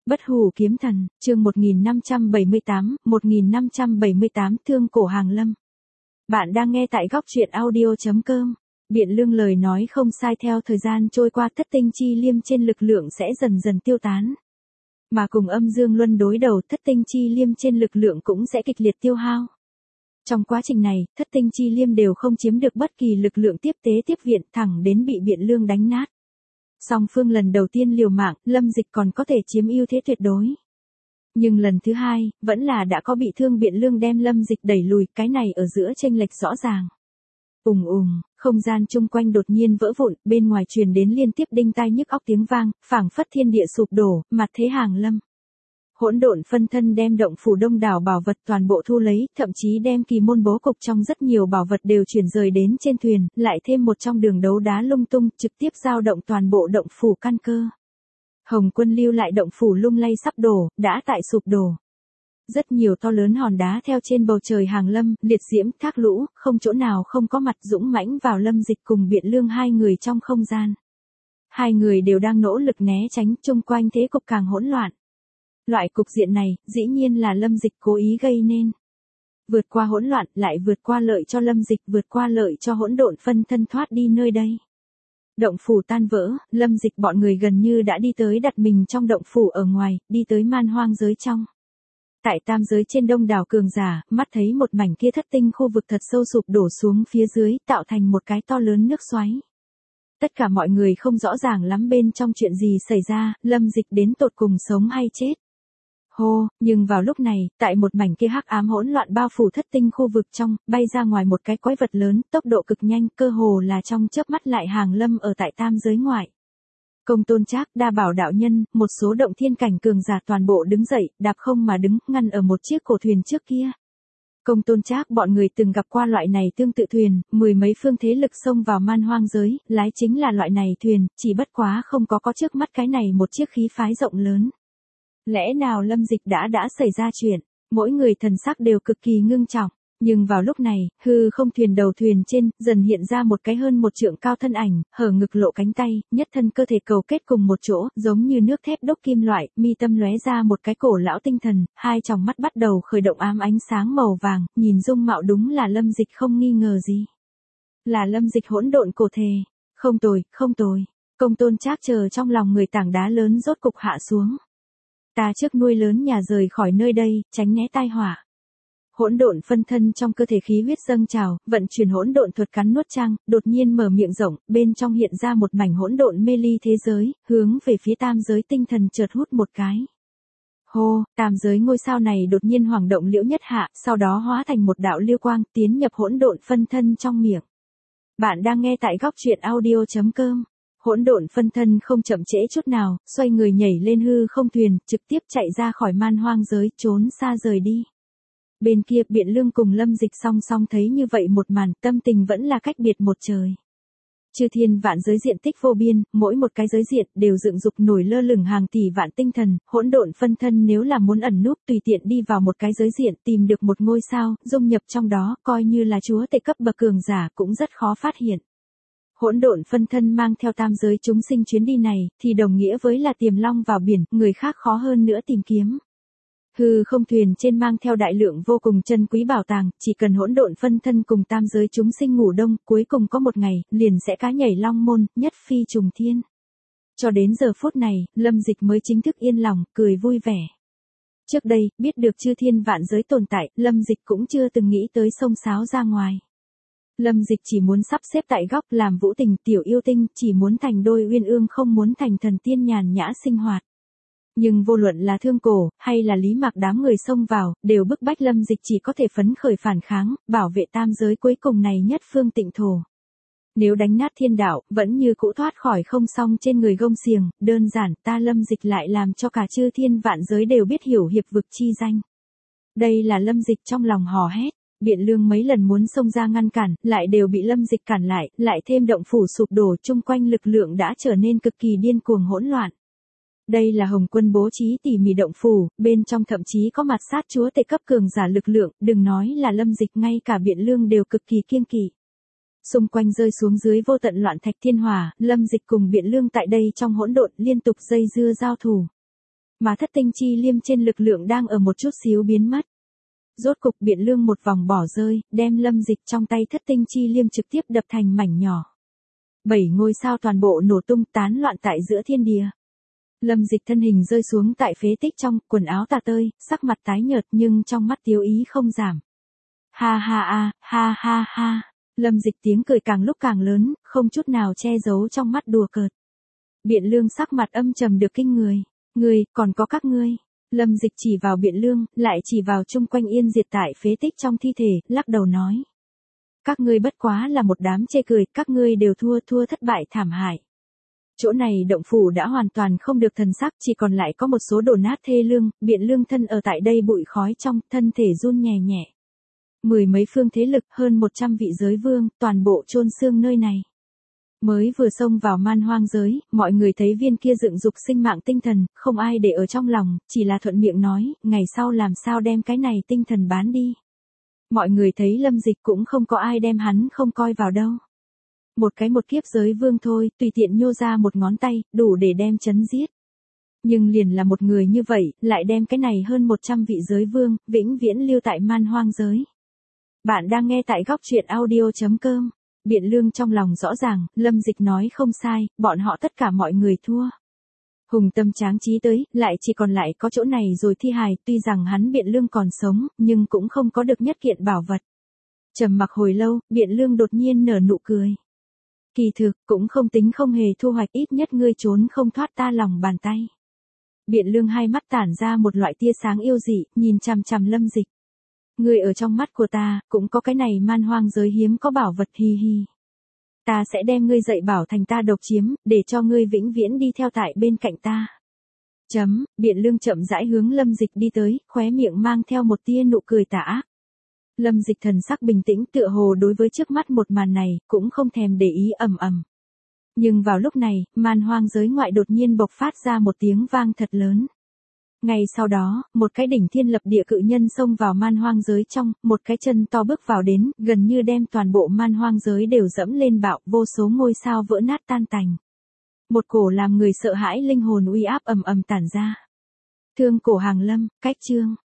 Bất hủ kiếm thần, chương 1578, thương cổ hàng lâm. Bạn đang nghe tại góc truyện audio.com. Biện Lương lời nói không sai, theo thời gian trôi qua thất tinh chi liêm trên lực lượng sẽ dần dần tiêu tán. Mà cùng âm dương luân đối đầu, thất tinh chi liêm trên lực lượng cũng sẽ kịch liệt tiêu hao. Trong quá trình này, thất tinh chi liêm đều không chiếm được bất kỳ lực lượng tiếp tế tiếp viện, thẳng đến bị Biện Lương đánh nát. Song phương lần đầu tiên liều mạng, Lâm Dịch còn có thể chiếm ưu thế tuyệt đối. Nhưng lần thứ hai, vẫn là đã có bị thương Biện Lương đem Lâm Dịch đẩy lùi, cái này ở giữa chênh lệch rõ ràng. Không gian chung quanh đột nhiên vỡ vụn, bên ngoài truyền đến liên tiếp đinh tai nhức óc tiếng vang, phảng phất thiên địa sụp đổ, mặt thế hàng lâm. Hỗn độn phân thân đem động phủ đông đảo bảo vật toàn bộ thu lấy, thậm chí đem kỳ môn bố cục trong rất nhiều bảo vật đều chuyển rời đến trên thuyền, lại thêm một trong đường đấu đá lung tung, trực tiếp dao động toàn bộ động phủ căn cơ. Hồng Quân lưu lại động phủ lung lay sắp đổ, đã tại sụp đổ. Rất nhiều to lớn hòn đá theo trên bầu trời hàng lâm, liệt diễm, thác lũ, không chỗ nào không có mặt, dũng mãnh vào Lâm Dịch cùng Biện Lương hai người trong không gian. Hai người đều đang nỗ lực né tránh, chung quanh thế cục càng hỗn loạn. Loại cục diện này, dĩ nhiên là Lâm Dịch cố ý gây nên. Vượt qua hỗn loạn, lại vượt qua lợi cho Lâm Dịch, vượt qua lợi cho hỗn độn phân thân thoát đi nơi đây. Động phủ tan vỡ, Lâm Dịch bọn người gần như đã đi tới đặt mình trong động phủ ở ngoài, đi tới man hoang giới trong. Tại tam giới trên đông đảo cường giả, mắt thấy một mảnh kia thất tinh khu vực thật sâu sụp đổ xuống phía dưới, tạo thành một cái to lớn nước xoáy. Tất cả mọi người không rõ ràng lắm bên trong chuyện gì xảy ra, Lâm Dịch đến tột cùng sống hay chết. Nhưng vào lúc này, tại một mảnh kia hắc ám hỗn loạn bao phủ thất tinh khu vực trong, bay ra ngoài một cái quái vật lớn, tốc độ cực nhanh, cơ hồ là trong chớp mắt lại hàng lâm ở tại tam giới ngoại. Công Tôn Trác, Đa Bảo đạo nhân, một số động thiên cảnh cường giả toàn bộ đứng dậy, đạp không mà đứng, ngăn ở một chiếc cổ thuyền trước kia. Công Tôn Trác bọn người từng gặp qua loại này tương tự thuyền, mười mấy phương thế lực xông vào man hoang giới, lái chính là loại này thuyền, chỉ bất quá không có trước mắt cái này một chiếc khí phái rộng lớn. Lẽ nào Lâm Dịch đã xảy ra chuyện, mỗi người thần sắc đều cực kỳ ngưng trọng. Nhưng vào lúc này, hư không thuyền đầu thuyền trên, dần hiện ra một cái hơn một trượng cao thân ảnh, hở ngực lộ cánh tay, nhất thân cơ thể cầu kết cùng một chỗ, giống như nước thép đúc kim loại, mi tâm lóe ra một cái cổ lão tinh thần, hai tròng mắt bắt đầu khởi động ám ánh sáng màu vàng, nhìn dung mạo đúng là Lâm Dịch không nghi ngờ gì. Là Lâm Dịch hỗn độn cổ thể. Không tồi. Công Tôn Trác chờ trong lòng người tảng đá lớn rốt cục hạ xuống. Ta trước nuôi lớn nhà rời khỏi nơi đây, tránh né tai họa. Hỗn độn phân thân trong cơ thể khí huyết dâng trào, vận chuyển hỗn độn thuật cắn nuốt trang, đột nhiên mở miệng rộng, bên trong hiện ra một mảnh hỗn độn mê ly thế giới, hướng về phía tam giới tinh thần chợt hút một cái. Tam giới ngôi sao này đột nhiên hoảng động liễu nhất hạ, sau đó hóa thành một đạo lưu quang, tiến nhập hỗn độn phân thân trong miệng. Bạn đang nghe tại góc truyện audio.com. Hỗn độn phân thân không chậm trễ chút nào, xoay người nhảy lên hư không thuyền, trực tiếp chạy ra khỏi man hoang giới, trốn xa rời đi. Bên kia, Biện Lương cùng Lâm Dịch song song thấy như vậy một màn, tâm tình vẫn là cách biệt một trời. Chư thiên vạn giới diện tích vô biên, mỗi một cái giới diện đều dựng dục nổi lơ lửng hàng tỷ vạn tinh thần, hỗn độn phân thân nếu là muốn ẩn núp tùy tiện đi vào một cái giới diện tìm được một ngôi sao, dung nhập trong đó, coi như là chúa tể cấp bậc cường giả cũng rất khó phát hiện. Hỗn độn phân thân mang theo tam giới chúng sinh chuyến đi này, thì đồng nghĩa với là tiềm long vào biển, người khác khó hơn nữa tìm kiếm. Hư không thuyền trên mang theo đại lượng vô cùng chân quý bảo tàng, chỉ cần hỗn độn phân thân cùng tam giới chúng sinh ngủ đông, cuối cùng có một ngày, liền sẽ cá nhảy long môn, nhất phi trùng thiên. Cho đến giờ phút này, Lâm Dịch mới chính thức yên lòng, cười vui vẻ. Trước đây, biết được chư thiên vạn giới tồn tại, Lâm Dịch cũng chưa từng nghĩ tới xông xáo ra ngoài. Lâm Dịch chỉ muốn sắp xếp tại góc làm vũ tình tiểu yêu tinh, chỉ muốn thành đôi uyên ương không muốn thành thần tiên nhàn nhã sinh hoạt. Nhưng vô luận là Thương Cổ, hay là Lý Mạc đám người xông vào, đều bức bách Lâm Dịch chỉ có thể phấn khởi phản kháng, bảo vệ tam giới cuối cùng này nhất phương tịnh thổ. Nếu đánh nát thiên đạo, vẫn như cũ thoát khỏi không xong trên người gông xiềng, đơn giản ta Lâm Dịch lại làm cho cả chư thiên vạn giới đều biết hiểu hiệp vực chi danh. Đây là Lâm Dịch trong lòng hò hét. Biện Lương mấy lần muốn xông ra ngăn cản, lại đều bị Lâm Dịch cản lại thêm động phủ sụp đổ, chung quanh lực lượng đã trở nên cực kỳ điên cuồng hỗn loạn. Đây là Hồng Quân bố trí tỉ mỉ động phủ, bên trong thậm chí có mặt sát chúa tể cấp cường giả lực lượng, đừng nói là Lâm Dịch, ngay cả Biện Lương đều cực kỳ kiêng kỵ. Xung quanh rơi xuống dưới vô tận loạn thạch thiên hỏa, Lâm Dịch cùng Biện Lương tại đây trong hỗn độn liên tục dây dưa giao thủ. Mà thất tinh chi liêm trên lực lượng đang ở một chút xíu biến mất. Rốt cục Biện Lương một vòng bỏ rơi, đem Lâm Dịch trong tay thất tinh chi liêm trực tiếp đập thành mảnh nhỏ. 7 ngôi sao toàn bộ nổ tung tán loạn tại giữa thiên địa. Lâm Dịch thân hình rơi xuống tại phế tích trong, quần áo tả tơi, sắc mặt tái nhợt nhưng trong mắt tiêu ý không giảm. Ha ha ha, ha ha ha. Lâm Dịch tiếng cười càng lúc càng lớn, không chút nào che giấu trong mắt đùa cợt. Biện Lương sắc mặt âm trầm được kinh người. Ngươi, còn có các ngươi. Lâm Dịch chỉ vào Biện Lương, lại chỉ vào chung quanh yên diệt tại phế tích trong thi thể, lắc đầu nói. Các ngươi bất quá là một đám chê cười, các ngươi đều thua thất bại thảm hại. Chỗ này động phủ đã hoàn toàn không được thần sắc, chỉ còn lại có một số đổ nát thê lương, Biện Lương thân ở tại đây bụi khói trong, thân thể run nhẹ nhẹ. 10 mấy phương thế lực, hơn 100 vị giới vương, toàn bộ chôn xương nơi này. Mới vừa xông vào man hoang giới, mọi người thấy viên kia dựng dục sinh mạng tinh thần, không ai để ở trong lòng, chỉ là thuận miệng nói, ngày sau làm sao đem cái này tinh thần bán đi. Mọi người thấy Lâm Dịch cũng không có ai đem hắn không coi vào đâu. Một kiếp giới vương thôi, tùy tiện nhô ra một ngón tay, đủ để đem chấn giết. Nhưng liền là một người như vậy, lại đem cái này hơn 100 vị giới vương, vĩnh viễn lưu tại man hoang giới. Bạn đang nghe tại góc truyện audio.com. Biện Lương trong lòng rõ ràng, Lâm Dịch nói không sai, bọn họ tất cả mọi người thua. Hùng tâm tráng trí tới, lại chỉ còn lại có chỗ này rồi thi hài, tuy rằng hắn Biện Lương còn sống, nhưng cũng không có được nhất kiện bảo vật. Trầm mặc hồi lâu, Biện Lương đột nhiên nở nụ cười. Kỳ thực, cũng không tính không hề thu hoạch, ít nhất ngươi trốn không thoát ta lòng bàn tay. Biện Lương hai mắt tản ra một loại tia sáng yêu dị, nhìn chằm chằm Lâm Dịch. Ngươi ở trong mắt của ta, cũng có cái này man hoang giới hiếm có bảo vật, hi hi. Ta sẽ đem ngươi dạy bảo thành ta độc chiếm, để cho ngươi vĩnh viễn đi theo tại bên cạnh ta. Biện Lương chậm rãi hướng Lâm Dịch đi tới, khóe miệng mang theo một tia nụ cười tà ác. Lâm Dịch thần sắc bình tĩnh tựa hồ đối với trước mắt một màn này, cũng không thèm để ý ầm ầm. Nhưng vào lúc này, man hoang giới ngoại đột nhiên bộc phát ra một tiếng vang thật lớn. Ngay sau đó, một cái đỉnh thiên lập địa cự nhân xông vào man hoang giới trong, một cái chân to bước vào đến, gần như đem toàn bộ man hoang giới đều dẫm lên bạo, vô số ngôi sao vỡ nát tan tành. Một cổ làm người sợ hãi linh hồn uy áp ầm ầm tản ra. Thương cổ hàng lâm, cách chương.